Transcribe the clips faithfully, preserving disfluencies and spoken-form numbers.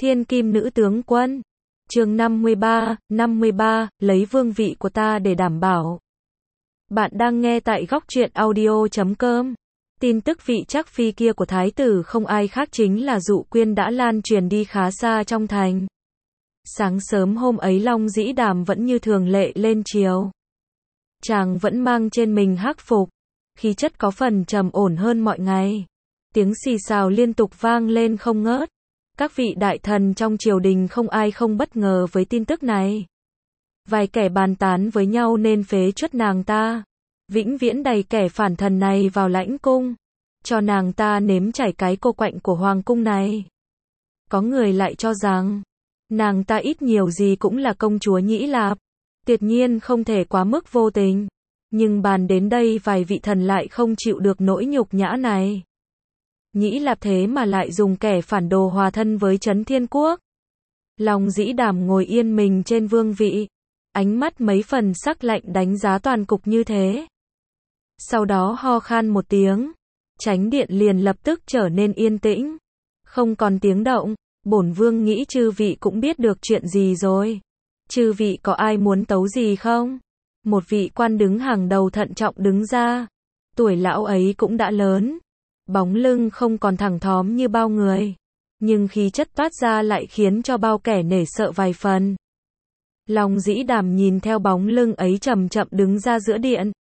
Thiên Kim Nữ Tướng Quân. Chương năm mươi ba, năm mươi ba, lấy vương vị của ta để đảm bảo. Bạn đang nghe tại góc truyện audio chấm com. Tin tức vị trắc phi kia của thái tử không ai khác chính là Dụ Quyên đã lan truyền đi khá xa trong thành. Sáng sớm hôm ấy Long Dĩ Đàm vẫn như thường lệ lên triều. Chàng vẫn mang trên mình hắc phục, khí chất có phần trầm ổn hơn mọi ngày. Tiếng xì xào liên tục vang lên không ngớt. Các vị đại thần trong triều đình không ai không bất ngờ với tin tức này. Vài kẻ bàn tán với nhau nên phế truất nàng ta, vĩnh viễn đày kẻ phản thần này vào lãnh cung, cho nàng ta nếm trải cái cô quạnh của hoàng cung này. Có người lại cho rằng, nàng ta ít nhiều gì cũng là công chúa Nhĩ Lạp, tuyệt nhiên không thể quá mức vô tình. Nhưng bàn đến đây vài vị thần lại không chịu được nỗi nhục nhã này. Nhĩ Lạp thế mà lại dùng kẻ phản đồ hòa thân với Trấn Thiên Quốc. Long Dĩ Đàm ngồi yên mình trên vương vị, ánh mắt mấy phần sắc lạnh đánh giá toàn cục như thế. Sau đó ho khan một tiếng, chánh điện liền lập tức trở nên yên tĩnh, không còn tiếng động. Bổn vương nghĩ chư vị cũng biết được chuyện gì rồi. Chư vị có ai muốn tấu gì không? Một vị quan đứng hàng đầu thận trọng đứng ra. Tuổi lão ấy cũng đã lớn, bóng lưng không còn thẳng thóm như bao người, nhưng khí chất toát ra lại khiến cho bao kẻ nể sợ vài phần. Long Dĩ Đàm nhìn theo bóng lưng ấy chậm chậm đứng ra giữa điện,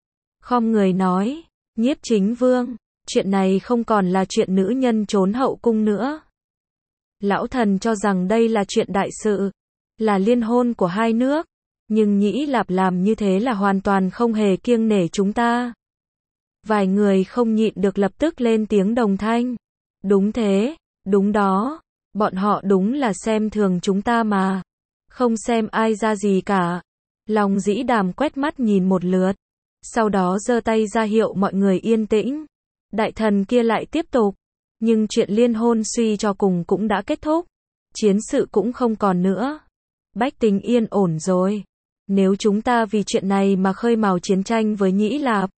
khom người nói: Nhiếp chính vương, chuyện này không còn là chuyện nữ nhân trốn hậu cung nữa. Lão thần cho rằng đây là chuyện đại sự, là liên hôn của hai nước, nhưng Nhĩ Lạp làm như thế là hoàn toàn không hề kiêng nể chúng ta. Vài người không nhịn được lập tức lên tiếng đồng thanh. Đúng thế, đúng đó, bọn họ đúng là xem thường chúng ta mà, không xem ai ra gì cả. Long Dĩ Đàm quét mắt nhìn một lượt, sau đó giơ tay ra hiệu mọi người yên tĩnh. Đại thần kia lại tiếp tục, nhưng chuyện liên hôn suy cho cùng cũng đã kết thúc, chiến sự cũng không còn nữa, bách tính yên ổn rồi. Nếu chúng ta vì chuyện này mà khơi mào chiến tranh với Nhĩ Lạp,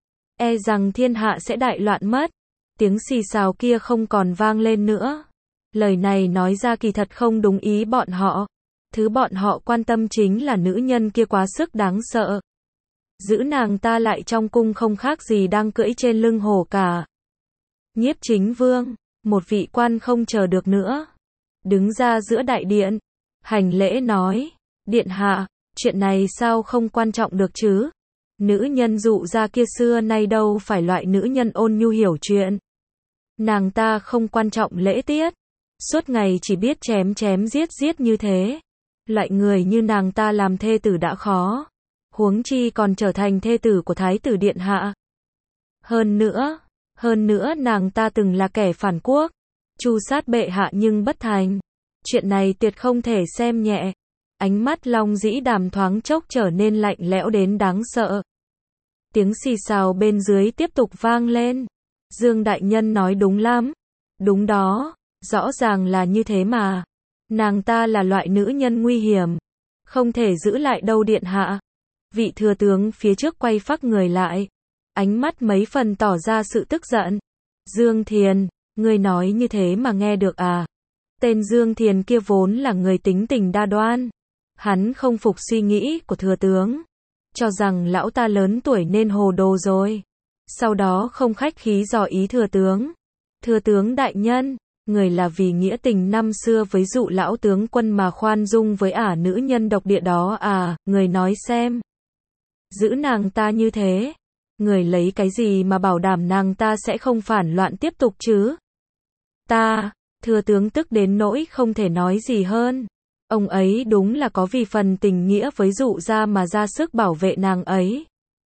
e rằng thiên hạ sẽ đại loạn mất. Tiếng xì xào kia không còn vang lên nữa. Lời này nói ra kỳ thật không đúng ý bọn họ. Thứ bọn họ quan tâm chính là nữ nhân kia quá sức đáng sợ. Giữ nàng ta lại trong cung không khác gì đang cưỡi trên lưng hổ cả. Nhiếp chính vương, một vị quan không chờ được nữa, đứng ra giữa đại điện, hành lễ nói: Điện hạ, chuyện này sao không quan trọng được chứ? Nữ nhân Dụ gia kia xưa nay đâu phải loại nữ nhân ôn nhu hiểu chuyện. Nàng ta không quan trọng lễ tiết, suốt ngày chỉ biết chém chém giết giết như thế. Loại người như nàng ta làm thê tử đã khó, huống chi còn trở thành thê tử của thái tử điện hạ. Hơn nữa, hơn nữa nàng ta từng là kẻ phản quốc, tru sát bệ hạ nhưng bất thành. Chuyện này tuyệt không thể xem nhẹ. Ánh mắt Long Dĩ Đàm thoáng chốc trở nên lạnh lẽo đến đáng sợ. Tiếng xì xào bên dưới tiếp tục vang lên. Dương đại nhân nói đúng lắm. Đúng đó, rõ ràng là như thế mà. Nàng ta là loại nữ nhân nguy hiểm, không thể giữ lại đâu điện hạ. Vị thừa tướng phía trước quay phác người lại, ánh mắt mấy phần tỏ ra sự tức giận. Dương Thiền, ngươi nói như thế mà nghe được à? Tên Dương Thiền kia vốn là người tính tình đa đoan. Hắn không phục suy nghĩ của thừa tướng, cho rằng lão ta lớn tuổi nên hồ đồ rồi. Sau đó không khách khí dò ý thừa tướng. Thừa tướng đại nhân, người là vì nghĩa tình năm xưa với Dụ lão tướng quân mà khoan dung với ả nữ nhân độc địa đó à? Người nói xem, giữ nàng ta như thế, người lấy cái gì mà bảo đảm nàng ta sẽ không phản loạn tiếp tục chứ? Ta, thừa tướng tức đến nỗi không thể nói gì hơn. Ông ấy đúng là có vì phần tình nghĩa với Dụ gia mà ra sức bảo vệ nàng ấy.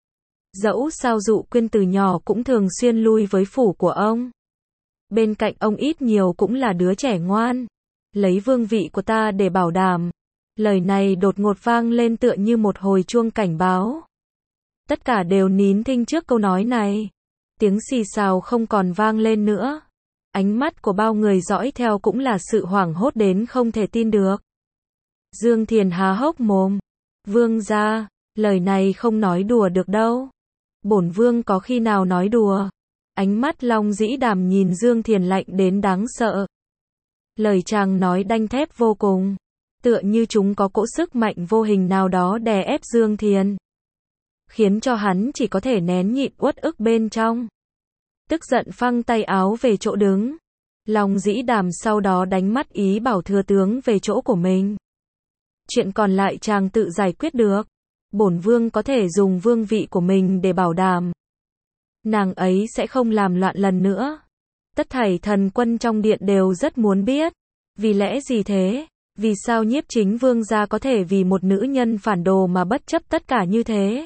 Dẫu sao Dụ Quyên từ nhỏ cũng thường xuyên lui với phủ của ông. Bên cạnh ông ít nhiều cũng là đứa trẻ ngoan. Lấy vương vị của ta để bảo đảm. Lời này đột ngột vang lên tựa như một hồi chuông cảnh báo. Tất cả đều nín thinh trước câu nói này. Tiếng xì xào không còn vang lên nữa. Ánh mắt của bao người dõi theo cũng là sự hoảng hốt đến không thể tin được. Dương Thiền há hốc mồm. Vương gia, lời này không nói đùa được đâu. Bổn vương có khi nào nói đùa? Ánh mắt Long Dĩ Đàm nhìn Dương Thiền lạnh đến đáng sợ. Lời chàng nói đanh thép vô cùng, tựa như chúng có cỗ sức mạnh vô hình nào đó đè ép Dương Thiền, khiến cho hắn chỉ có thể nén nhịn uất ức bên trong. Tức giận phăng tay áo về chỗ đứng. Long Dĩ Đàm sau đó đánh mắt ý bảo thừa tướng về chỗ của mình. Chuyện còn lại chàng tự giải quyết được. Bổn vương có thể dùng vương vị của mình để bảo đảm nàng ấy sẽ không làm loạn lần nữa. Tất thảy thần quân trong điện đều rất muốn biết. Vì lẽ gì thế? Vì sao Nhiếp Chính Vương gia có thể vì một nữ nhân phản đồ mà bất chấp tất cả như thế?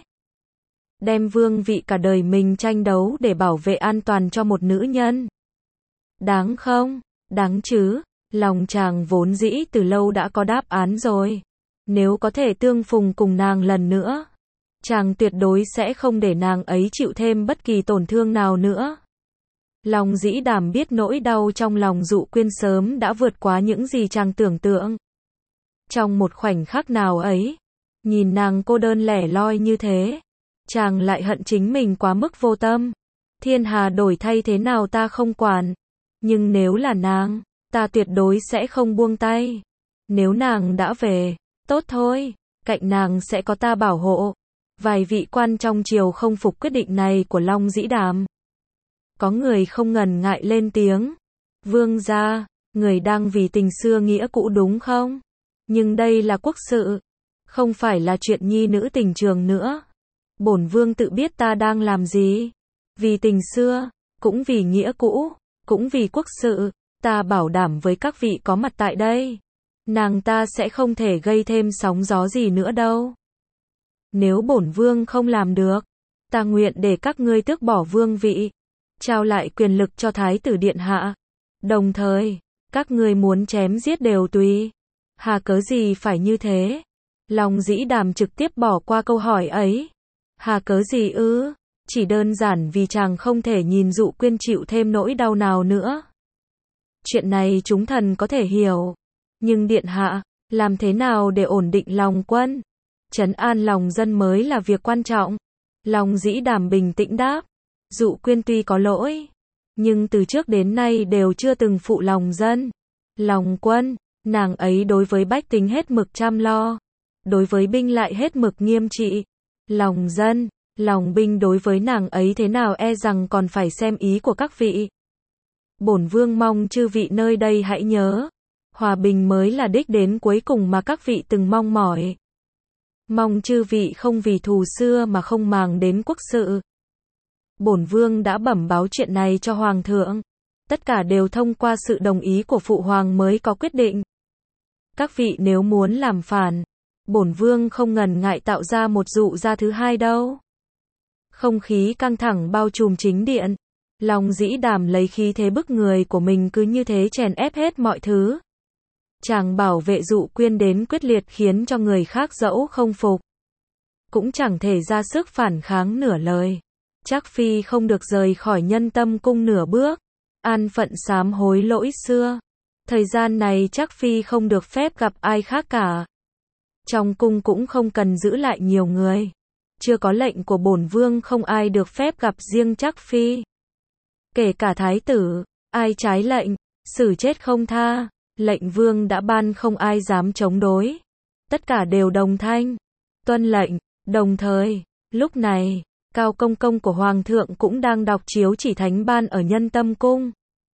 Đem vương vị cả đời mình tranh đấu để bảo vệ an toàn cho một nữ nhân. Đáng không? Đáng chứ. Lòng chàng vốn dĩ từ lâu đã có đáp án rồi. Nếu có thể tương phùng cùng nàng lần nữa, chàng tuyệt đối sẽ không để nàng ấy chịu thêm bất kỳ tổn thương nào nữa. Long Dĩ Đàm biết nỗi đau trong lòng Dụ Quyên sớm đã vượt quá những gì chàng tưởng tượng. Trong một khoảnh khắc nào ấy, nhìn nàng cô đơn lẻ loi như thế, chàng lại hận chính mình quá mức vô tâm. Thiên hà đổi thay thế nào ta không quản, nhưng nếu là nàng, ta tuyệt đối sẽ không buông tay. Nếu nàng đã về, tốt thôi, cạnh nàng sẽ có ta bảo hộ. Vài vị quan trong triều không phục quyết định này của Long Dĩ Đàm. Có người không ngần ngại lên tiếng. Vương gia, người đang vì tình xưa nghĩa cũ đúng không? Nhưng đây là quốc sự, không phải là chuyện nhi nữ tình trường nữa. Bổn vương tự biết ta đang làm gì. Vì tình xưa, cũng vì nghĩa cũ, cũng vì quốc sự, ta bảo đảm với các vị có mặt tại đây, nàng ta sẽ không thể gây thêm sóng gió gì nữa đâu. Nếu bổn vương không làm được, ta nguyện để các ngươi tước bỏ vương vị, trao lại quyền lực cho thái tử điện hạ. Đồng thời, các ngươi muốn chém giết đều tùy. Hà cớ gì phải như thế? Long Dĩ Đàm trực tiếp bỏ qua câu hỏi ấy. Hà cớ gì ư? Chỉ đơn giản vì chàng không thể nhìn Dụ Quyên chịu thêm nỗi đau nào nữa. Chuyện này chúng thần có thể hiểu. Nhưng điện hạ, làm thế nào để ổn định lòng quân? Trấn an lòng dân mới là việc quan trọng. Long Dĩ Đàm bình tĩnh đáp. Dụ Quyên tuy có lỗi, nhưng từ trước đến nay đều chưa từng phụ lòng dân. Lòng quân, nàng ấy đối với bách tính hết mực chăm lo, đối với binh lại hết mực nghiêm trị. Lòng dân, lòng binh đối với nàng ấy thế nào e rằng còn phải xem ý của các vị. Bổn vương mong chư vị nơi đây hãy nhớ, hòa bình mới là đích đến cuối cùng mà các vị từng mong mỏi. Mong chư vị không vì thù xưa mà không màng đến quốc sự. Bổn vương đã bẩm báo chuyện này cho hoàng thượng, tất cả đều thông qua sự đồng ý của phụ hoàng mới có quyết định. Các vị nếu muốn làm phản, bổn vương không ngần ngại tạo ra một dụ gia thứ hai đâu. Không khí căng thẳng bao trùm chính điện. Long Dĩ Đàm lấy khí thế bức người của mình cứ như thế chèn ép hết mọi thứ. Chàng bảo vệ Dụ Quyên đến quyết liệt khiến cho người khác dẫu không phục, cũng chẳng thể ra sức phản kháng nửa lời. Trác Phi không được rời khỏi Nhân Tâm Cung nửa bước. An phận sám hối lỗi xưa. Thời gian này Trác Phi không được phép gặp ai khác cả. Trong cung cũng không cần giữ lại nhiều người. Chưa có lệnh của bổn vương không ai được phép gặp riêng Trác Phi. Kể cả thái tử, ai trái lệnh, xử chết không tha. Lệnh vương đã ban không ai dám chống đối. Tất cả đều đồng thanh, tuân lệnh. Đồng thời, lúc này, Cao Công Công của Hoàng thượng cũng đang đọc chiếu chỉ thánh ban ở Nhân Tâm Cung.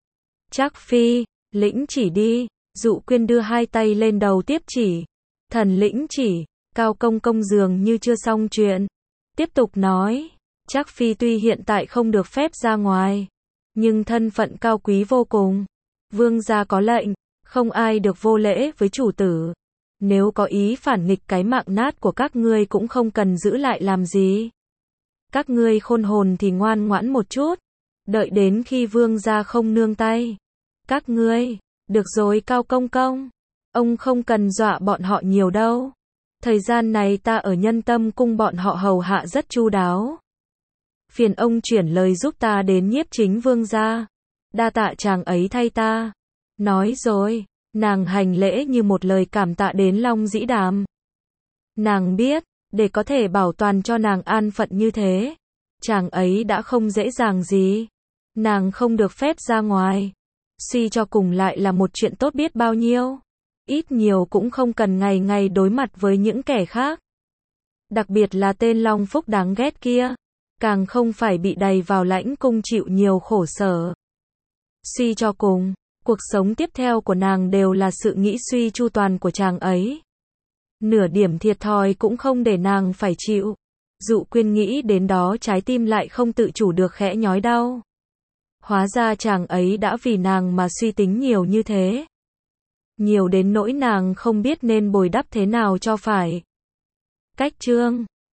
Trác Phi, lĩnh chỉ đi. Dụ Quyên đưa hai tay lên đầu tiếp chỉ. Thần lĩnh chỉ. Cao Công Công dường như chưa xong chuyện, tiếp tục nói. Trác Phi tuy hiện tại không được phép ra ngoài, nhưng thân phận cao quý vô cùng. Vương gia có lệnh, không ai được vô lễ với chủ tử. Nếu có ý phản nghịch cái mạng nát của các ngươi cũng không cần giữ lại làm gì. Các ngươi khôn hồn thì ngoan ngoãn một chút, đợi đến khi vương gia không nương tay. Các ngươi, được rồi Cao Công Công, ông không cần dọa bọn họ nhiều đâu. Thời gian này ta ở Nhân Tâm Cung bọn họ hầu hạ rất chu đáo. Phiền ông chuyển lời giúp ta đến Nhiếp Chính Vương gia. Đa tạ chàng ấy thay ta. Nói rồi, nàng hành lễ như một lời cảm tạ đến Long Dĩ Đàm. Nàng biết, để có thể bảo toàn cho nàng an phận như thế, chàng ấy đã không dễ dàng gì. Nàng không được phép ra ngoài. Suy cho cùng lại là một chuyện tốt biết bao nhiêu. Ít nhiều cũng không cần ngày ngày đối mặt với những kẻ khác. Đặc biệt là tên Long Phúc đáng ghét kia. Càng không phải bị đày vào lãnh cung chịu nhiều khổ sở. Suy cho cùng, cuộc sống tiếp theo của nàng đều là sự nghĩ suy chu toàn của chàng ấy. Nửa điểm thiệt thòi cũng không để nàng phải chịu. Dụ Quyên nghĩ đến đó trái tim lại không tự chủ được khẽ nhói đau. Hóa ra chàng ấy đã vì nàng mà suy tính nhiều như thế. Nhiều đến nỗi nàng không biết nên bồi đắp thế nào cho phải. Cách chương